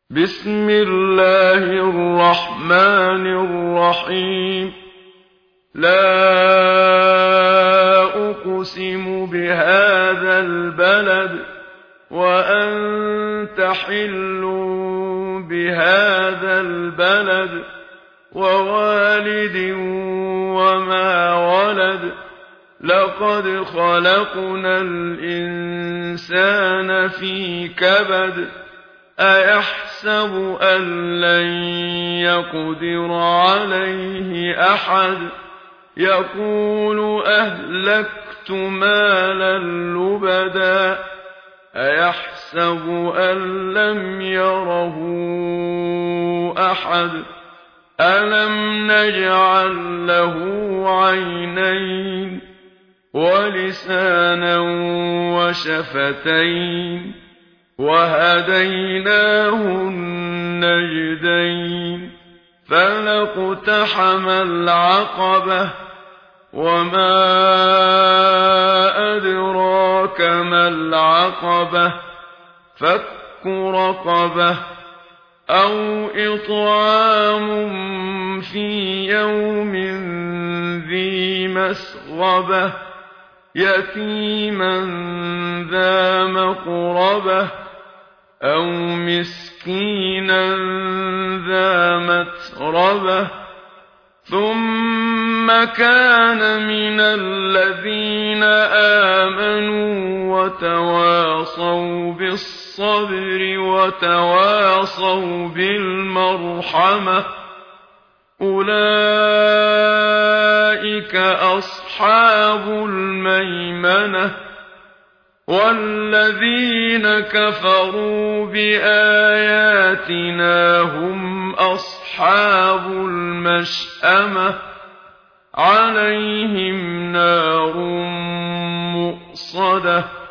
بسم الله الرحمن الرحيم. لا أقسم بهذا البلد وأنت حل بهذا البلد ووالد وما ولد. لقد خلقنا الإنسان في كبد. أيحسب أن لن يقدر عليه أحد. يقول أهلكت مالا لبدا. أيحسب أن لم يره أحد. ألم نجعل له عينين ولسانا وشفتين وهديناه النجدين. فلاقتحم العقبة وما أدراك ما العقبة. فك رقبة أو إطعام في يوم ذي مسغبة يتيما ذا مقربة أو مسكينا ذا متربة. ثم كان من الذين آمنوا وتواصوا بالصبر وتواصوا بالمرحمة. أولئك أصحاب الميمنة. والذين كفروا بآياتنا هم أصحاب المشأمة. عليهم نار مؤصدة.